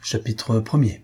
Chapitre 1er.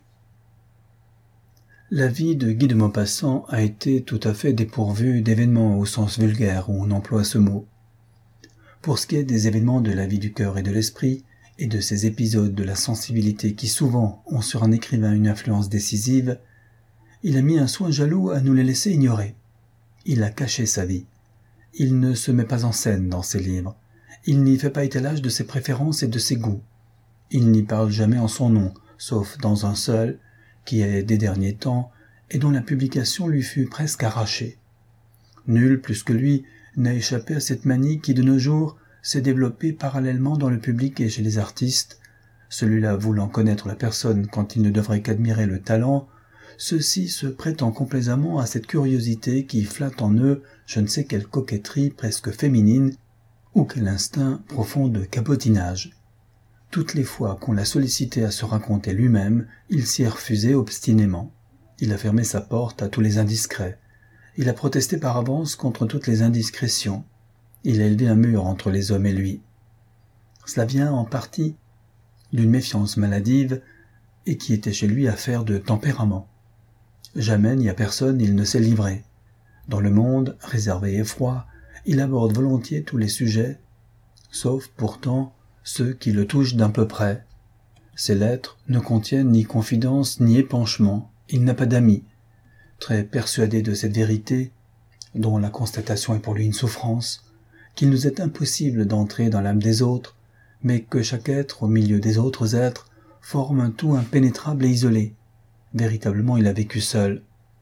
La vie de Guy de Maupassant a été tout à fait dépourvue d'événements au sens vulgaire où on emploie ce mot. Pour ce qui est des événements de la vie du cœur et de l'esprit, et de ces épisodes de la sensibilité qui souvent ont sur un écrivain une influence décisive, il a mis un soin jaloux à nous les laisser ignorer. Il a caché sa vie. Il ne se met pas en scène dans ses livres. Il n'y fait pas étalage de ses préférences et de ses goûts. Il n'y parle jamais en son nom, sauf dans un seul, qui est des derniers temps, et dont la publication lui fut presque arrachée. Nul plus que lui n'a échappé à cette manie qui, de nos jours, s'est développée parallèlement dans le public et chez les artistes, celui-là voulant connaître la personne quand il ne devrait qu'admirer le talent, ceux-ci se prêtant complaisamment à cette curiosité qui flatte en eux je ne sais quelle coquetterie presque féminine ou quel instinct profond de cabotinage. Toutes les fois qu'on l'a sollicité à se raconter lui-même, il s'y est refusé obstinément. Il a fermé sa porte à tous les indiscrets. Il a protesté par avance contre toutes les indiscrétions. Il a élevé un mur entre les hommes et lui. Cela vient en partie d'une méfiance maladive et qui était chez lui affaire de tempérament. Jamais ni à personne il ne s'est livré. Dans le monde, réservé et froid, il aborde volontiers tous les sujets, sauf pourtant ceux qui le touchent d'un peu près. Ses lettres ne contiennent ni confidence ni épanchement. Il n'a pas d'amis. Très persuadé de cette vérité, dont la constatation est pour lui une souffrance, qu'il nous est impossible d'entrer dans l'âme des autres, mais que chaque être, au milieu des autres êtres, forme un tout impénétrable et isolé. Véritablement, il a vécu seul.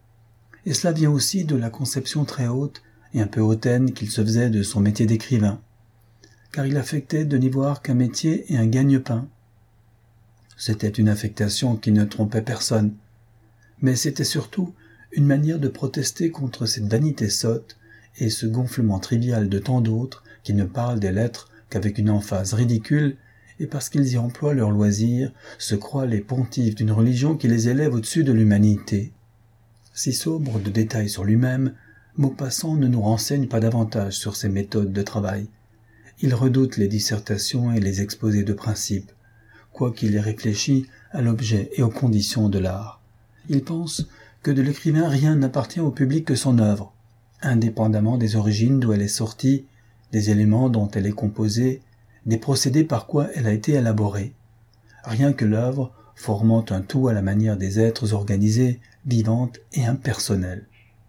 Et cela vient aussi de la conception très haute et un peu hautaine qu'il se faisait de son métier d'écrivain, car il affectait de n'y voir qu'un métier et un gagne-pain. C'était une affectation qui ne trompait personne, mais c'était surtout une manière de protester contre cette vanité sotte et ce gonflement trivial de tant d'autres qui ne parlent des lettres qu'avec une emphase ridicule et parce qu'ils y emploient leur loisir, se croient les pontifes d'une religion qui les élève au-dessus de l'humanité. Si sobre de détails sur lui-même, Maupassant ne nous renseigne pas davantage sur ses méthodes de travail. Il redoute les dissertations et les exposés de principes, quoiqu'il ait réfléchi à l'objet et aux conditions de l'art. Il pense que de l'écrivain rien n'appartient au public que son œuvre, indépendamment des origines d'où elle est sortie, des éléments dont elle est composée, des procédés par quoi elle a été élaborée. Rien que l'œuvre, formant un tout à la manière des êtres organisés, vivantes et impersonnels.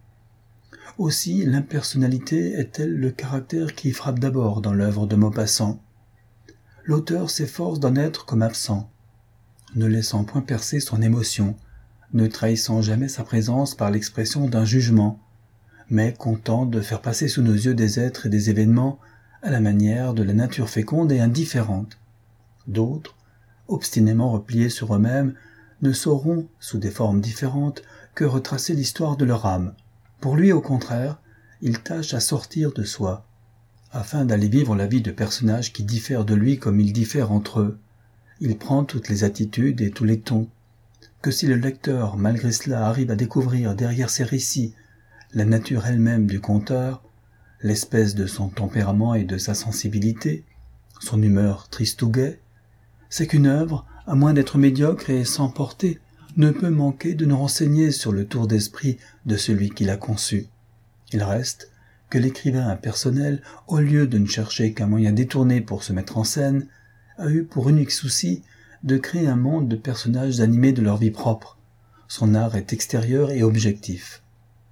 Aussi, l'impersonnalité est-elle le caractère qui frappe d'abord dans l'œuvre de Maupassant. L'auteur s'efforce d'en être comme absent, ne laissant point percer son émotion, ne trahissant jamais sa présence par l'expression d'un jugement, mais content de faire passer sous nos yeux des êtres et des événements à la manière de la nature féconde et indifférente. D'autres, obstinément repliés sur eux-mêmes, ne sauront, sous des formes différentes, que retracer l'histoire de leur âme. Pour lui, au contraire, il tâche à sortir de soi, afin d'aller vivre la vie de personnages qui diffèrent de lui comme ils diffèrent entre eux. Il prend toutes les attitudes et tous les tons. Que si le lecteur, malgré cela, arrive à découvrir derrière ses récits la nature elle-même du conteur, l'espèce de son tempérament et de sa sensibilité, son humeur triste ou gaie, c'est qu'une œuvre, à moins d'être médiocre et sans portée, ne peut manquer de nous renseigner sur le tour d'esprit de celui qui l'a conçu. Il reste que l'écrivain impersonnel, au lieu de ne chercher qu'un moyen détourné pour se mettre en scène, a eu pour unique souci de créer un monde de personnages animés de leur vie propre. Son art est extérieur et objectif.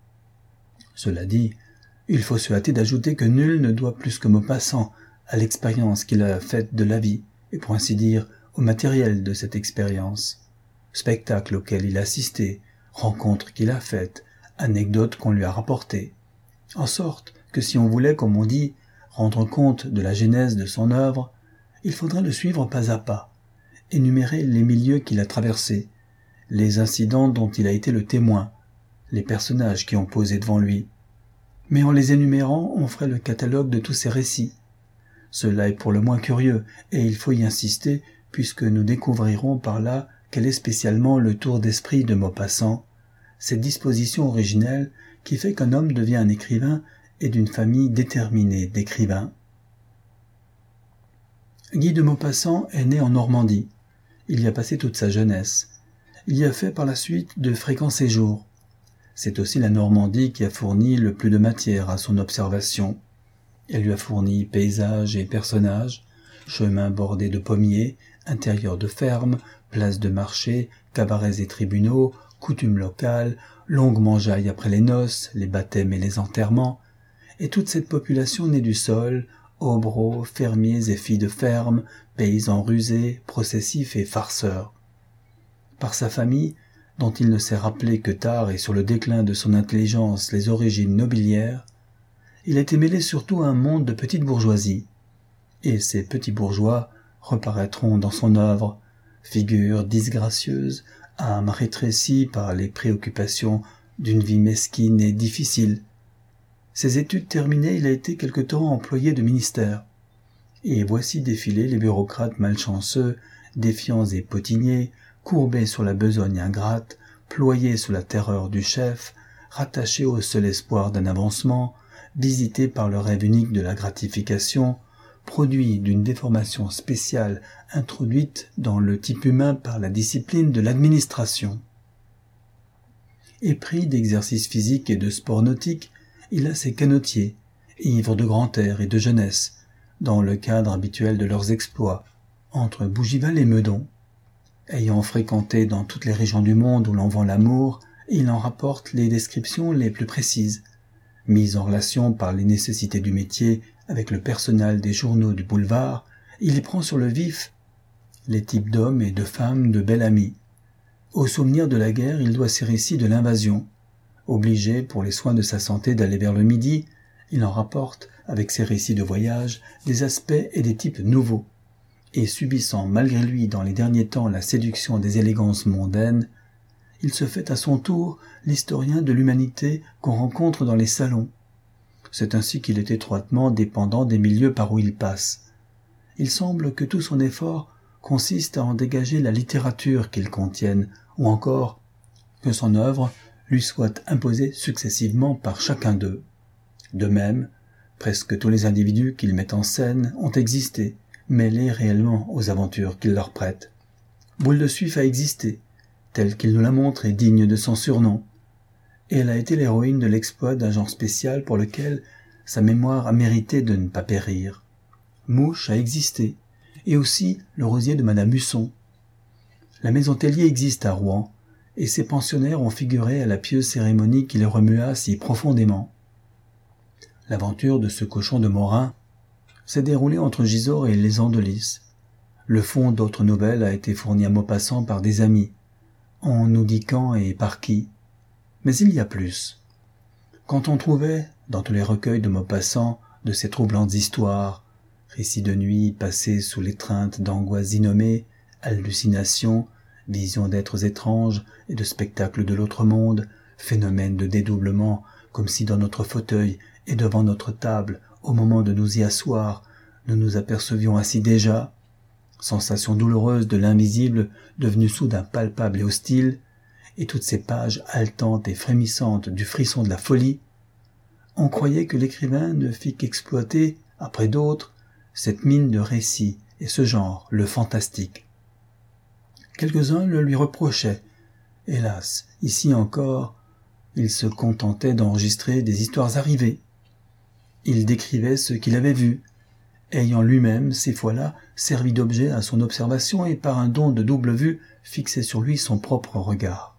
Cela dit, il faut se hâter d'ajouter que nul ne doit plus que Maupassant à l'expérience qu'il a faite de la vie, et pour ainsi dire au matériel de cette expérience. Spectacle auquel il a assisté, rencontres qu'il a faites, anecdotes qu'on lui a rapportées. En sorte que si on voulait, comme on dit, rendre compte de la genèse de son œuvre, il faudrait le suivre pas à pas, énumérer les milieux qu'il a traversés, les incidents dont il a été le témoin, les personnages qui ont posé devant lui. Mais en les énumérant, on ferait le catalogue de tous ces récits. Cela est pour le moins curieux, et il faut y insister, puisque nous découvrirons par là quel est spécialement le tour d'esprit de Maupassant, cette disposition originelle qui fait qu'un homme devient un écrivain et d'une famille déterminée d'écrivains. Guy de Maupassant est né en Normandie. Il y a passé toute sa jeunesse. Il y a fait par la suite de fréquents séjours. C'est aussi la Normandie qui a fourni le plus de matière à son observation. Elle lui a fourni paysages et personnages, chemins bordés de pommiers, intérieurs de fermes, places de marché, cabarets et tribunaux, coutumes locales, longues mangeailles après les noces, les baptêmes et les enterrements, et toute cette population née du sol, hobereaux, fermiers et filles de ferme, paysans rusés, processifs et farceurs. Par sa famille, dont il ne s'est rappelé que tard et sur le déclin de son intelligence les origines nobiliaires, il était mêlé surtout à un monde de petite bourgeoisie, et ces petits bourgeois reparaîtront dans son œuvre, figures disgracieuses, âmes rétrécies par les préoccupations d'une vie mesquine et difficile. Ses études terminées, il a été quelque temps employé de ministère, et voici défiler les bureaucrates malchanceux, défiants et potiniers, courbés sur la besogne ingrate, ployés sous la terreur du chef, rattachés au seul espoir d'un avancement, visités par le rêve unique de la gratification, produit d'une déformation spéciale introduite dans le type humain par la discipline de l'administration. Épris d'exercices physiques et de sport nautique, il a ses canotiers, ivres de grand air et de jeunesse, dans le cadre habituel de leurs exploits, entre Bougival et Meudon. Ayant fréquenté dans toutes les régions du monde où l'on vend l'amour, il en rapporte les descriptions les plus précises, mises en relation par les nécessités du métier avec le personnel des journaux du boulevard, il y prend sur le vif les types d'hommes et de femmes de bel ami. Au souvenir de la guerre, il doit ses récits de l'invasion. Obligé pour les soins de sa santé d'aller vers le Midi, il en rapporte, avec ses récits de voyage, des aspects et des types nouveaux. Et subissant malgré lui dans les derniers temps la séduction des élégances mondaines, il se fait à son tour l'historien de l'humanité qu'on rencontre dans les salons. C'est ainsi qu'il est étroitement dépendant des milieux par où il passe. Il semble que tout son effort consiste à en dégager la littérature qu'ils contiennent, ou encore que son œuvre lui soit imposée successivement par chacun d'eux. De même, presque tous les individus qu'il met en scène ont existé, mêlés réellement aux aventures qu'il leur prête. Boule de Suif a existé, telle qu'il nous la montre et digne de son surnom, et elle a été l'héroïne de l'exploit d'un genre spécial pour lequel sa mémoire a mérité de ne pas périr. Mouche a existé, et aussi le rosier de Madame Husson. La maison Tellier existe à Rouen, et ses pensionnaires ont figuré à la pieuse cérémonie qui les remua si profondément. L'aventure de ce cochon de Morin s'est déroulée entre Gisors et les Andelys. Le fond d'autres nouvelles a été fourni à Maupassant par des amis, en nous dit quand et par qui. Mais il y a plus. Quand on trouvait, dans tous les recueils de Maupassant, de ces troublantes histoires, récits de nuit passés sous l'étreinte d'angoisses innommées, hallucinations, visions d'êtres étranges et de spectacles de l'autre monde, phénomènes de dédoublement, comme si dans notre fauteuil et devant notre table, au moment de nous y asseoir, nous nous apercevions ainsi déjà, sensation douloureuse de l'invisible devenue soudain palpable et hostile, et toutes ces pages haletantes et frémissantes du frisson de la folie, on croyait que l'écrivain ne fit qu'exploiter, après d'autres, cette mine de récits et ce genre, le fantastique. Quelques-uns le lui reprochaient. Hélas, ici encore, il se contentait d'enregistrer des histoires arrivées. Il décrivait ce qu'il avait vu, ayant lui-même, ces fois-là, servi d'objet à son observation et par un don de double vue fixé sur lui son propre regard.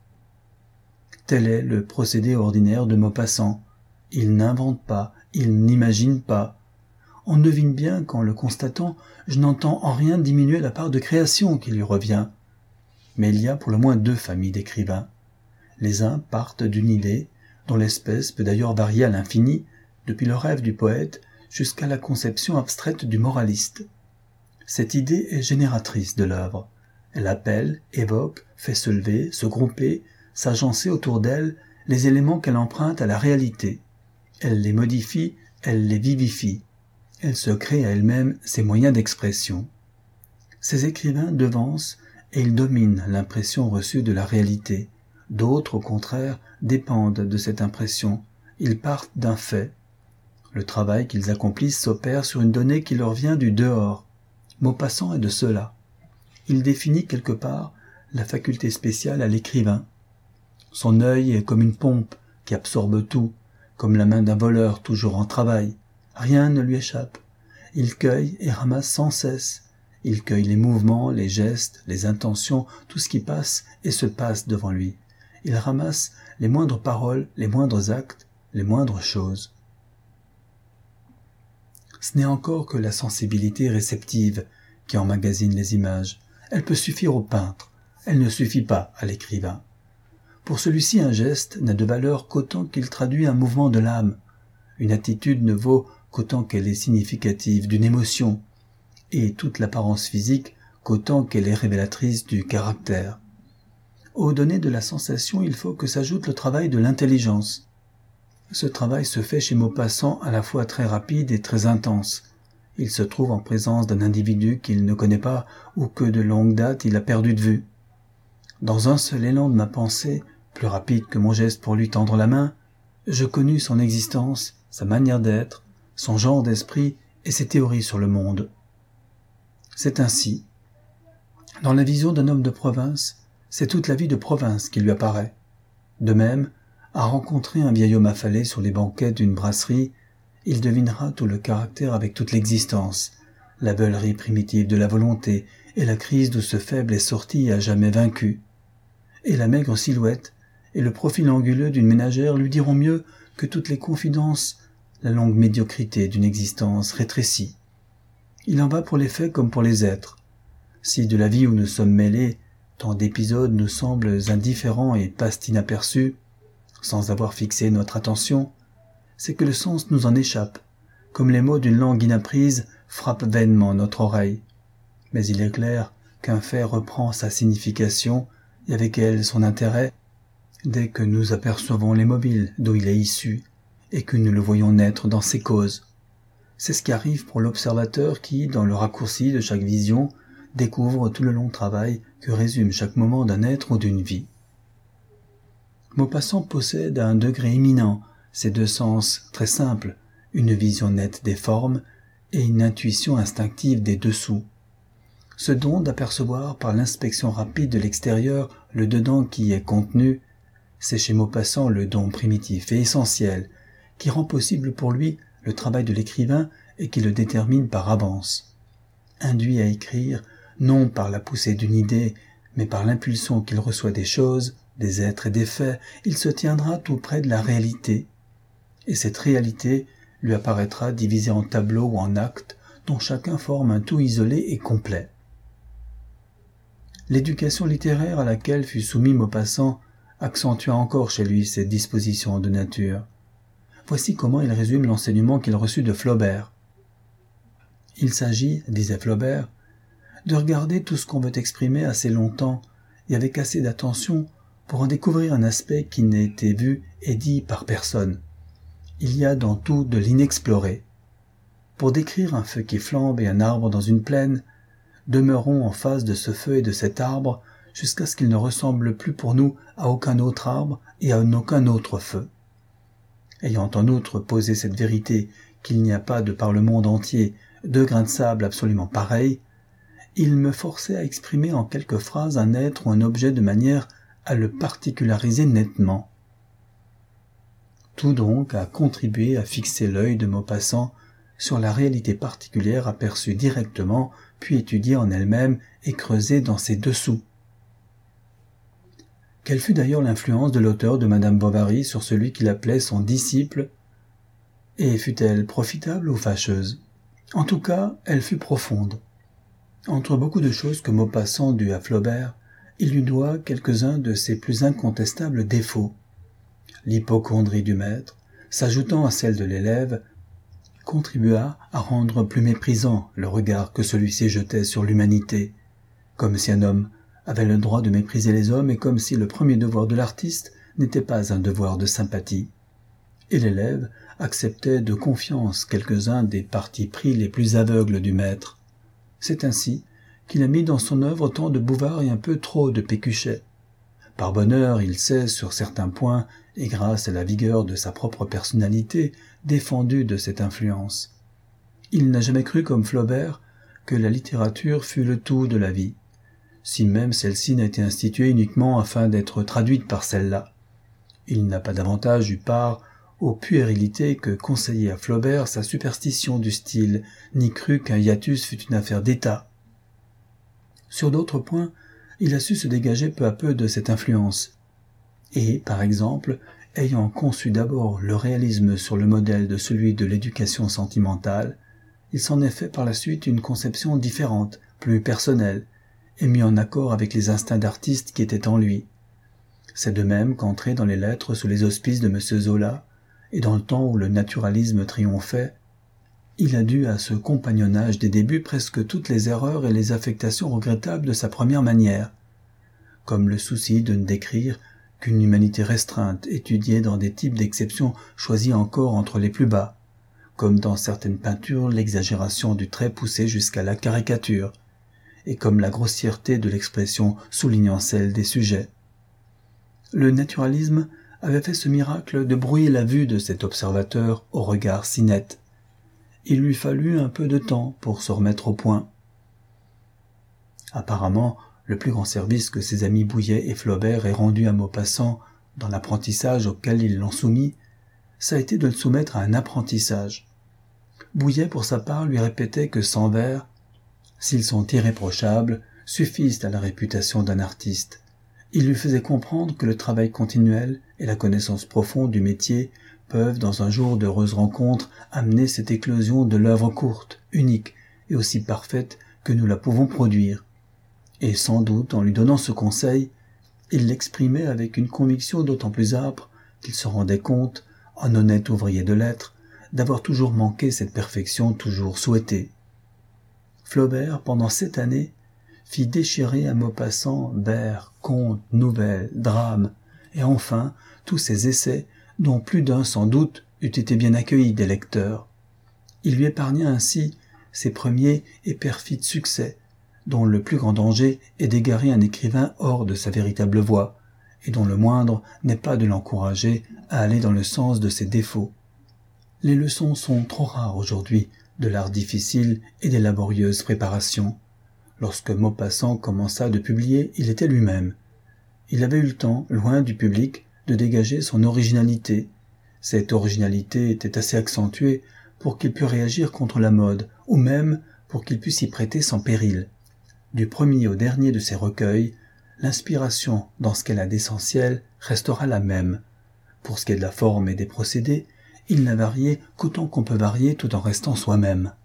Tel est le procédé ordinaire de Maupassant. Il n'invente pas, il n'imagine pas. On devine bien qu'en le constatant, je n'entends en rien diminuer la part de création qui lui revient. Mais il y a pour le moins deux familles d'écrivains. Les uns partent d'une idée, dont l'espèce peut d'ailleurs varier à l'infini, depuis le rêve du poète jusqu'à la conception abstraite du moraliste. Cette idée est génératrice de l'œuvre. Elle appelle, évoque, fait se lever, se grouper, s'agencer autour d'elle les éléments qu'elle emprunte à la réalité. Elle les modifie, elle les vivifie. Elle se crée à elle-même ses moyens d'expression. Ces écrivains devancent et ils dominent l'impression reçue de la réalité. D'autres, au contraire, dépendent de cette impression. Ils partent d'un fait. Le travail qu'ils accomplissent s'opère sur une donnée qui leur vient du dehors. Maupassant est de cela. il définit quelque part la faculté spéciale à l'écrivain. Son œil est comme une pompe qui absorbe tout, comme la main d'un voleur toujours en travail. Rien ne lui échappe. Il cueille et ramasse sans cesse. Il cueille les mouvements, les gestes, les intentions, tout ce qui passe et se passe devant lui. Il ramasse les moindres paroles, les moindres actes, les moindres choses. Ce n'est encore que la sensibilité réceptive qui emmagasine les images. Elle peut suffire au peintre, elle ne suffit pas à l'écrivain. Pour celui-ci, un geste n'a de valeur qu'autant qu'il traduit un mouvement de l'âme. Une attitude ne vaut qu'autant qu'elle est significative d'une émotion, et toute l'apparence physique qu'autant qu'elle est révélatrice du caractère. Aux données de la sensation, il faut que s'ajoute le travail de l'intelligence. Ce travail se fait chez Maupassant à la fois très rapide et très intense. Il se trouve en présence d'un individu qu'il ne connaît pas ou que de longue date il a perdu de vue. Dans un seul élan de ma pensée, plus rapide que mon geste pour lui tendre la main, je connus son existence, sa manière d'être, son genre d'esprit et ses théories sur le monde. C'est ainsi. Dans la vision d'un homme de province, c'est toute la vie de province qui lui apparaît. De même, à rencontrer un vieil homme affalé sur les banquettes d'une brasserie, il devinera tout le caractère avec toute l'existence, la veulerie primitive de la volonté et la crise d'où ce faible est sorti à jamais vaincu. Et la maigre silhouette et le profil anguleux d'une ménagère lui diront mieux que toutes les confidences la longue médiocrité d'une existence rétrécie. Il en va pour les faits comme pour les êtres. Si de la vie où nous sommes mêlés, tant d'épisodes nous semblent indifférents et passent inaperçus, sans avoir fixé notre attention, c'est que le sens nous en échappe, comme les mots d'une langue inapprise frappent vainement notre oreille. Mais il est clair qu'un fait reprend sa signification et avec elle son intérêt dès que nous apercevons les mobiles d'où il est issu et que nous le voyons naître dans ses causes. C'est ce qui arrive pour l'observateur qui, dans le raccourci de chaque vision, découvre tout le long travail que résume chaque moment d'un être ou d'une vie. Maupassant possède à un degré éminent ces deux sens très simples, une vision nette des formes et une intuition instinctive des dessous. Ce don d'apercevoir par l'inspection rapide de l'extérieur le dedans qui y est contenu, c'est chez Maupassant le don primitif et essentiel qui rend possible pour lui le travail de l'écrivain et qui le détermine par avance. Induit à écrire, non par la poussée d'une idée, mais par l'impulsion qu'il reçoit des choses, des êtres et des faits, il se tiendra tout près de la réalité. Et cette réalité lui apparaîtra divisée en tableaux ou en actes, dont chacun forme un tout isolé et complet. L'éducation littéraire à laquelle fut soumis Maupassant accentua encore chez lui ces dispositions de nature. Voici comment il résume l'enseignement qu'il reçut de Flaubert. Il s'agit, disait Flaubert, de regarder tout ce qu'on veut exprimer assez longtemps et avec assez d'attention pour en découvrir un aspect qui n'a été vu et dit par personne. Il y a dans tout de l'inexploré. Pour décrire un feu qui flambe et un arbre dans une plaine, demeurons en face de ce feu et de cet arbre jusqu'à ce qu'il ne ressemble plus pour nous à aucun autre arbre et à aucun autre feu. Ayant en outre posé cette vérité qu'il n'y a pas de par le monde entier deux grains de sable absolument pareils, il me forçait à exprimer en quelques phrases un être ou un objet de manière à le particulariser nettement. Tout donc a contribué à fixer l'œil de Maupassant sur la réalité particulière aperçue directement, puis étudiée en elle-même et creusée dans ses dessous. Quelle fut d'ailleurs l'influence de l'auteur de Madame Bovary sur celui qu'il appelait son disciple, et fut-elle profitable ou fâcheuse? En tout cas, elle fut profonde. Entre beaucoup de choses que Maupassant dut à Flaubert, il lui doit quelques-uns de ses plus incontestables défauts. L'hypocondrie du maître, s'ajoutant à celle de l'élève, contribua à rendre plus méprisant le regard que celui-ci jetait sur l'humanité, comme si un homme avait le droit de mépriser les hommes et comme si le premier devoir de l'artiste n'était pas un devoir de sympathie. Et l'élève acceptait de confiance quelques-uns des partis pris les plus aveugles du maître. C'est ainsi qu'il a mis dans son œuvre tant de Bouvard et un peu trop de Pécuchet. Par bonheur, il s'est, sur certains points, et grâce à la vigueur de sa propre personnalité, défendu de cette influence. Il n'a jamais cru, comme Flaubert, que la littérature fût le tout de la vie, si même celle-ci n'a été instituée uniquement afin d'être traduite par celle-là. Il n'a pas davantage eu part aux puérilités que conseillait à Flaubert sa superstition du style, ni cru qu'un hiatus fût une affaire d'État. Sur d'autres points, il a su se dégager peu à peu de cette influence. Et, par exemple, ayant conçu d'abord le réalisme sur le modèle de celui de l'éducation sentimentale, il s'en est fait par la suite une conception différente, plus personnelle, et mis en accord avec les instincts d'artiste qui étaient en lui. C'est de même qu'entré dans les lettres sous les auspices de M. Zola, et dans le temps où le naturalisme triomphait, il a dû à ce compagnonnage des débuts presque toutes les erreurs et les affectations regrettables de sa première manière, comme le souci de ne décrire qu'une humanité restreinte, étudiée dans des types d'exceptions choisis encore entre les plus bas, comme dans certaines peintures l'exagération du trait poussé jusqu'à la caricature, et comme la grossièreté de l'expression soulignant celle des sujets. Le naturalisme avait fait ce miracle de brouiller la vue de cet observateur au regard si net. Il lui fallut un peu de temps pour se remettre au point. Apparemment, le plus grand service que ses amis Bouilhet et Flaubert aient rendu à Maupassant dans l'apprentissage auquel ils l'ont soumis, ça a été de le soumettre à un apprentissage. Bouilhet, pour sa part, lui répétait que 100 vers, s'ils sont irréprochables, suffisent à la réputation d'un artiste. Il lui faisait comprendre que le travail continuel et la connaissance profonde du métier peuvent, dans un jour d'heureuse rencontre, amener cette éclosion de l'œuvre courte, unique et aussi parfaite que nous la pouvons produire. Et sans doute, en lui donnant ce conseil, il l'exprimait avec une conviction d'autant plus âpre qu'il se rendait compte, en honnête ouvrier de lettres, d'avoir toujours manqué cette perfection toujours souhaitée. Flaubert, pendant 7 années, fit déchirer à Maupassant vers, contes, nouvelles, drames, et enfin tous ces essais dont plus d'un sans doute eût été bien accueilli des lecteurs. Il lui épargna ainsi ses premiers et perfides succès, dont le plus grand danger est d'égarer un écrivain hors de sa véritable voie, et dont le moindre n'est pas de l'encourager à aller dans le sens de ses défauts. Les leçons sont trop rares aujourd'hui de l'art difficile et des laborieuses préparations. Lorsque Maupassant commença de publier, il était lui-même. Il avait eu le temps, loin du public, de dégager son originalité. Cette originalité était assez accentuée pour qu'il pût réagir contre la mode, ou même pour qu'il pût s'y prêter sans péril. Du premier au dernier de ses recueils, l'inspiration, dans ce qu'elle a d'essentiel, restera la même. Pour ce qui est de la forme et des procédés, il n'a varié qu'autant qu'on peut varier tout en restant soi-même.